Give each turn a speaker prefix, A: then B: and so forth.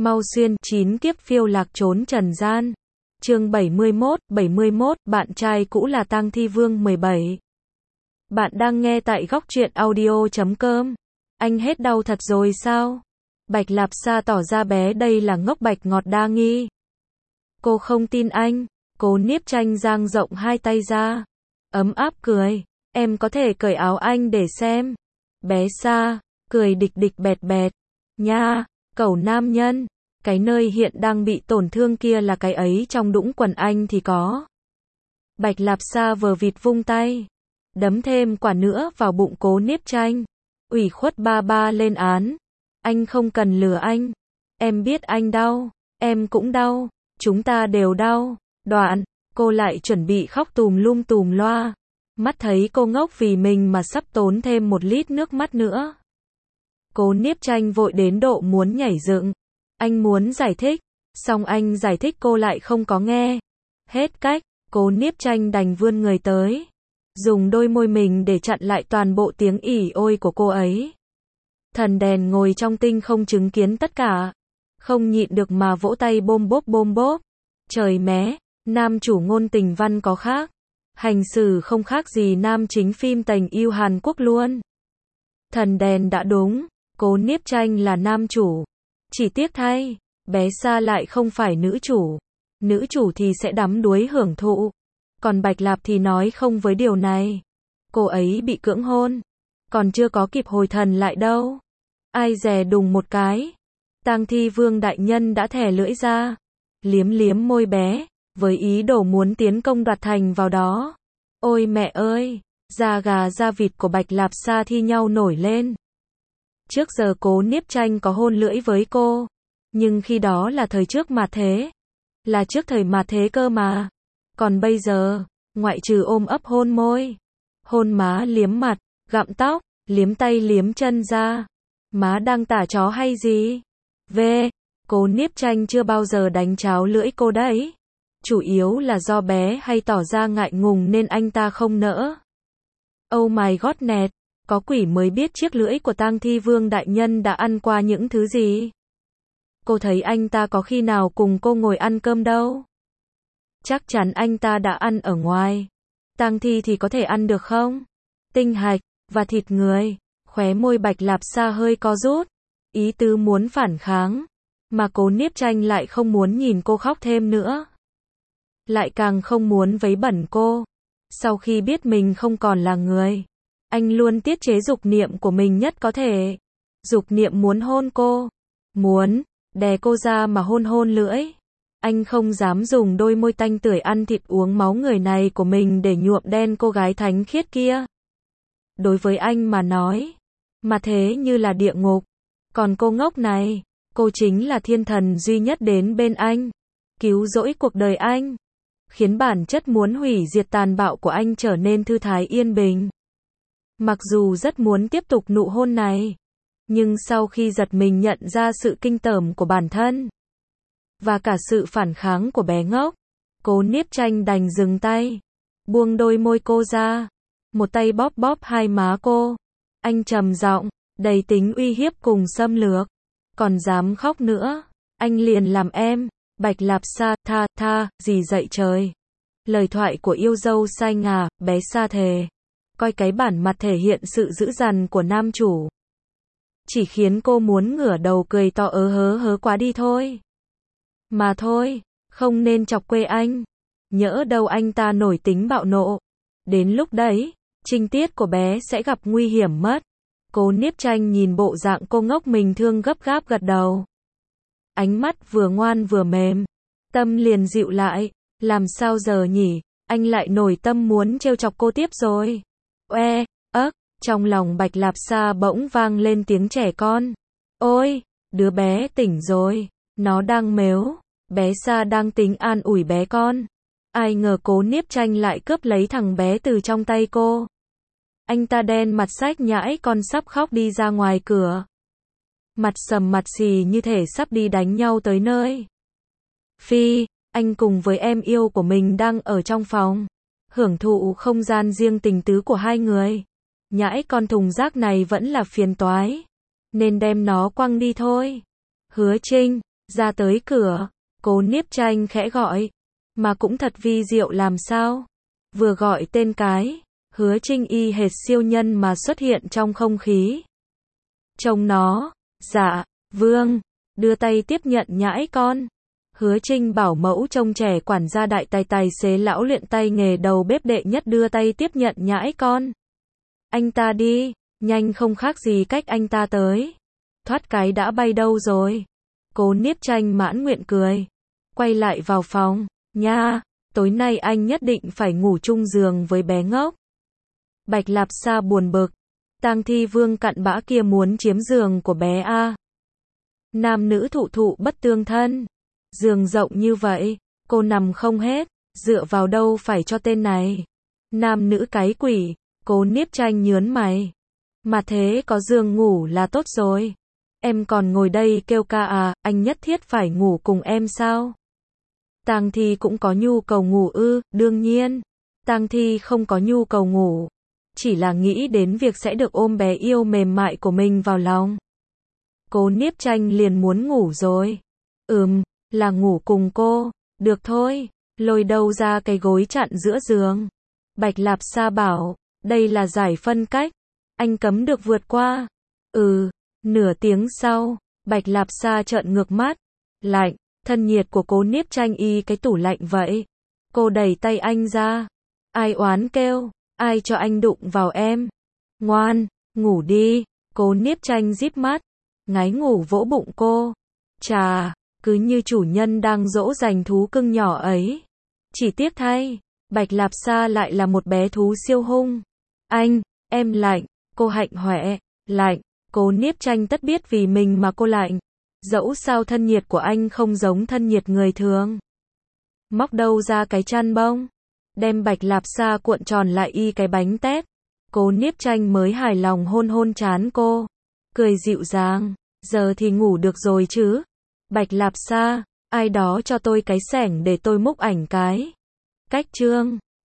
A: Mau xuyên, 9 kiếp phiêu lạc trốn trần gian. Chương 71, bạn trai cũ là Tang Thi Vương 17. Bạn đang nghe tại góc truyện audio.com. Anh hết đau thật rồi sao? Bạch Lạp Sa tỏ ra bé đây là ngốc bạch ngọt đa nghi. Cô không tin anh. Cố Niếp Tranh dang rộng hai tay ra. Ấm áp cười. Em có thể cởi áo anh để xem. Bé Sa, cười địch địch bẹt bẹt. Nha, cẩu nam nhân. Cái nơi hiện đang bị tổn thương kia là cái ấy trong đũng quần anh thì có. Bạch Lạp Sa vờ vịt vung tay. Đấm thêm quả nữa vào bụng Cố Niếp Tranh. Ủy khuất ba ba lên án. Anh không cần lừa anh. Em biết anh đau. Em cũng đau. Chúng ta đều đau. Đoạn, cô lại chuẩn bị khóc tùm loa. Mắt thấy cô ngốc vì mình mà sắp tốn thêm 1 lít nước mắt nữa. Cố Niếp Tranh vội đến độ muốn nhảy dựng. Anh muốn giải thích. Xong anh giải thích cô lại không có nghe. Hết cách, Cố Niếp Tranh đành vươn người tới. Dùng đôi môi mình để chặn lại toàn bộ tiếng ỉ ôi của cô ấy. Thần đèn ngồi trong tinh không chứng kiến tất cả. Không nhịn được mà vỗ tay bôm bốp. Trời mé, nam chủ ngôn tình văn có khác. Hành xử không khác gì nam chính phim tình yêu Hàn Quốc luôn. Thần đèn đã đúng, Cố Niếp Tranh là nam chủ. Chỉ tiếc thay, bé Sa lại không phải nữ chủ. Nữ chủ thì sẽ đắm đuối hưởng thụ. Còn Bạch Lạp thì nói không với điều này. Cô ấy bị cưỡng hôn. Còn chưa có kịp hồi thần lại đâu. Ai dè đùng một cái. Tang Thi Vương đại nhân đã thè lưỡi ra. Liếm môi bé. Với ý đồ muốn tiến công đoạt thành vào đó. Ôi mẹ ơi. Da gà da vịt của Bạch Lạp Sa thi nhau nổi lên. Trước giờ Cố Niếp Tranh có hôn lưỡi với cô. Nhưng khi đó là thời trước mà thế. Là trước thời mà thế cơ mà. Còn bây giờ, ngoại trừ ôm ấp hôn môi. Hôn má liếm mặt, gặm tóc, liếm tay liếm chân ra. Má đang tả chó hay gì? Cố Niếp Tranh chưa bao giờ đánh cháo lưỡi cô đấy. Chủ yếu là do bé hay tỏ ra ngại ngùng nên anh ta không nỡ. Oh my god nẹt. Có quỷ mới biết chiếc lưỡi của Tang Thi Vương đại nhân đã ăn qua những thứ gì. Cô thấy anh ta có khi nào cùng cô ngồi ăn cơm đâu. Chắc chắn anh ta đã ăn ở ngoài. Tang thi thì có thể ăn được không? Tinh hạch và thịt người. Khóe môi Bạch Lạp Sa hơi co rút. Ý tứ muốn phản kháng. Mà Cố Niếp Tranh lại không muốn nhìn cô khóc thêm nữa. Lại càng không muốn vấy bẩn cô. Sau khi biết mình không còn là người. Anh luôn tiết chế dục niệm của mình nhất có thể. Dục niệm muốn hôn cô. Muốn đè cô ra mà hôn lưỡi. Anh không dám dùng đôi môi tanh tưởi ăn thịt uống máu người này của mình để nhuộm đen cô gái thánh khiết kia. Đối với anh mà nói, mà thế như là địa ngục. Còn cô ngốc này, cô chính là thiên thần duy nhất đến bên anh. Cứu rỗi cuộc đời anh. Khiến bản chất muốn hủy diệt tàn bạo của anh trở nên thư thái yên bình. Mặc dù rất muốn tiếp tục nụ hôn này. Nhưng sau khi giật mình nhận ra sự kinh tởm của bản thân. Và cả sự phản kháng của bé ngốc. Cố Niếp Tranh đành dừng tay. Buông đôi môi cô ra. Một tay bóp hai má cô. Anh trầm giọng, đầy tính uy hiếp cùng xâm lược. Còn dám khóc nữa. Anh liền làm em. Bạch Lạp Sa, tha, gì dậy trời. Lời thoại của yêu dâu xanh à, bé Sa thề. Coi cái bản mặt thể hiện sự dữ dằn của nam chủ. Chỉ khiến cô muốn ngửa đầu cười to hớ quá đi thôi. Mà thôi, không nên chọc quê anh. Nhỡ đâu anh ta nổi tính bạo nộ. Đến lúc đấy, trinh tiết của bé sẽ gặp nguy hiểm mất. Cố Niếp Tranh nhìn bộ dạng cô ngốc mình thương gấp gáp gật đầu. Ánh mắt vừa ngoan vừa mềm. Tâm liền dịu lại. Làm sao giờ nhỉ, anh lại nổi tâm muốn trêu chọc cô tiếp rồi. Trong lòng Bạch Lạp Sa bỗng vang lên tiếng trẻ con. Ôi, đứa bé tỉnh rồi. Nó đang mếu. Bé Sa đang tính an ủi bé con. Ai ngờ Cố Niếp Tranh lại cướp lấy thằng bé từ trong tay cô. Anh ta đen mặt xách nhãi con sắp khóc đi ra ngoài cửa. Mặt sầm mặt xì như thể sắp đi đánh nhau tới nơi. Phi, anh cùng với em yêu của mình đang ở trong phòng. Hưởng thụ không gian riêng tình tứ của hai người. Nhãi con thùng rác này vẫn là phiền toái. Nên đem nó quăng đi thôi. Hứa Trinh, Ra tới cửa, Cố Niếp Tranh khẽ gọi. Mà cũng thật vi diệu làm sao. Vừa gọi tên cái, Hứa Trinh y hệt siêu nhân mà xuất hiện trong không khí. Trông nó, dạ, vương, đưa tay tiếp nhận nhãi con. Hứa Trinh bảo mẫu trông trẻ quản gia đại tài xế lão luyện tay nghề đầu bếp đệ nhất đưa tay tiếp nhận nhãi con. Anh ta đi, nhanh không khác gì cách anh ta tới. Thoát cái đã bay đâu rồi. Cố Niếp Tranh mãn nguyện cười. Quay lại vào phòng, nha, tối nay anh nhất định phải ngủ chung giường với bé ngốc. Bạch Lạp Sa buồn bực. Tang Thi Vương cặn bã kia muốn chiếm giường của bé a. Nam nữ thụ thụ bất tương thân. Giường rộng như vậy, cô nằm không hết, dựa vào đâu phải cho tên này. Nam nữ cái quỷ, Cố Niếp Tranh nhớn mày. Mà thế có giường ngủ là tốt rồi. Em còn ngồi đây kêu ca à, anh nhất thiết phải ngủ cùng em sao? Tang Thi cũng có nhu cầu ngủ ư, đương nhiên. Tang Thi không có nhu cầu ngủ. Chỉ là nghĩ đến việc sẽ được ôm bé yêu mềm mại của mình vào lòng. Cố Niếp Tranh liền muốn ngủ rồi. Là ngủ cùng cô. Được thôi, lôi đâu ra cái gối chặn giữa giường. Bạch Lạp Sa bảo, đây là giải phân cách. Anh cấm được vượt qua. Nửa tiếng sau, Bạch Lạp Sa trợn ngược mắt. Lạnh, thân nhiệt của Cố Niếp Tranh y cái tủ lạnh vậy. Cô đẩy tay anh ra. Ai oán kêu, ai cho anh đụng vào em. Ngoan, ngủ đi. Cố Niếp Tranh díp mắt. Ngái ngủ vỗ bụng cô. Chà, cứ như chủ nhân đang dỗ dành thú cưng nhỏ ấy. Chỉ tiếc thay, Bạch Lạp Sa lại là một bé thú siêu hung. Anh, em lạnh. Cô hạnh hoẹ, lạnh. Cố Niếp Tranh tất biết vì mình mà cô lạnh. Dẫu sao thân nhiệt của anh không giống thân nhiệt người thường. Móc đâu ra cái chăn bông. Đem Bạch Lạp Sa cuộn tròn lại y cái bánh tét. Cố Niếp Tranh mới hài lòng hôn hôn trán cô. Cười dịu dàng. Giờ thì ngủ được rồi chứ. Bạch Lạp Sa, ai đó cho tôi cái xẻng để tôi múc ảnh cái. Cách chương